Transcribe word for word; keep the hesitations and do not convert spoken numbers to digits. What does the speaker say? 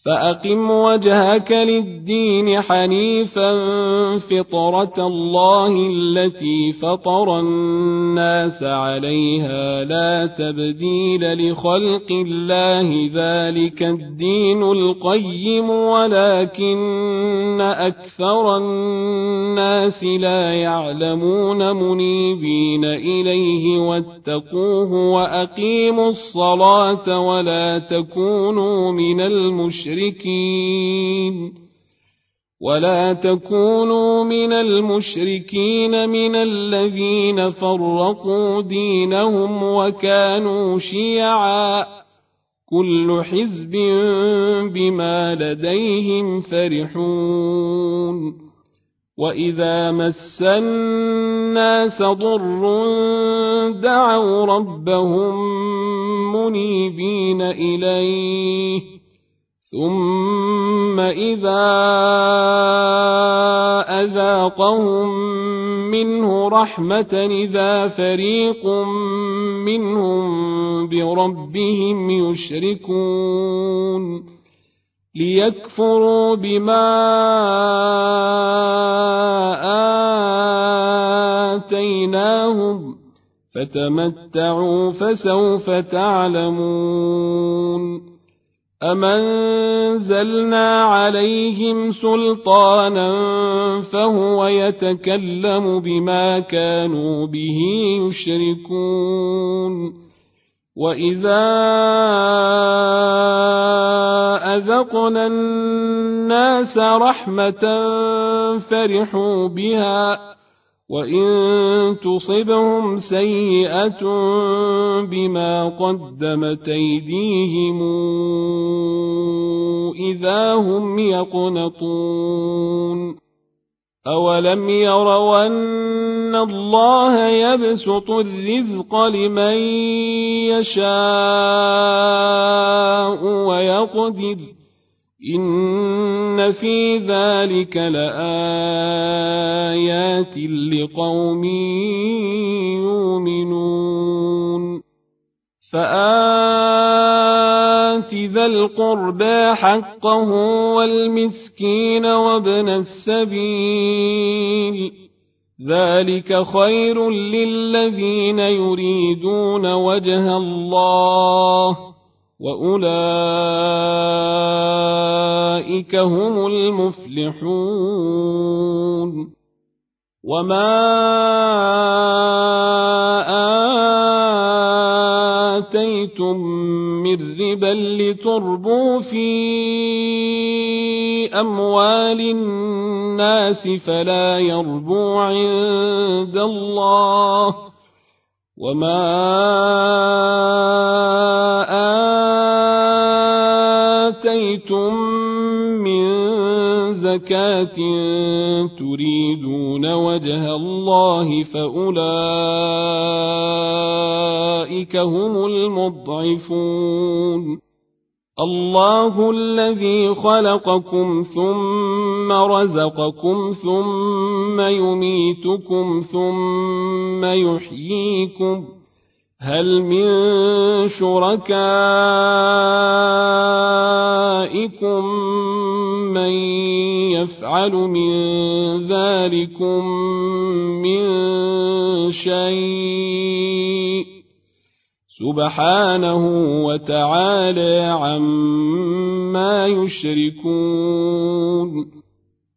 فأقم وجهك للدين حنيفا فطرة الله التي فطر الناس عليها لا تبديل لخلق الله ذلك الدين القيم ولكن أكثر الناس لا يعلمون منيبين إليه واتقوه وأقيموا الصلاة ولا تكونوا من المشركين المشركين ولا تكونوا من المشركين من الذين فرقوا دينهم وكانوا شيعا كل حزب بما لديهم فرحون وإذا مس الناس ضر دعوا ربهم منيبين إليه ثم إذا أذاقهم منه رحمة إذا فريق منهم بربهم يشركون ليكفروا بما آتيناهم فتمتعوا فسوف تعلمون أم أنزلنا عليهم سلطانا فهو يتكلم بما كانوا به يشركون وإذا أذقنا الناس رحمة فرحوا بها وإن تصبهم سيئة بما قدمت أيديهم إذا هم يقنطون أولم يروا أن الله يبسط الرزق لمن يشاء ويقدر إن في ذلك لآيات لقوم يؤمنون فآت ذا القربى حقه والمسكين وابن السبيل ذلك خير للذين يريدون وجه الله وأولئك هم المفلحون وما آتيتم من ربا لتربوا في أموال الناس فلا يربو عند الله وما آتيتم من زكاة تريدون وجه الله فأولئك هم المضعفون الله الذي خلقكم ثم رزقكم ثم يميتكم ثم يحييكم هل من شركائكم من يفعل من ذلكم من شيء سبحانه وتعالى عما يشركون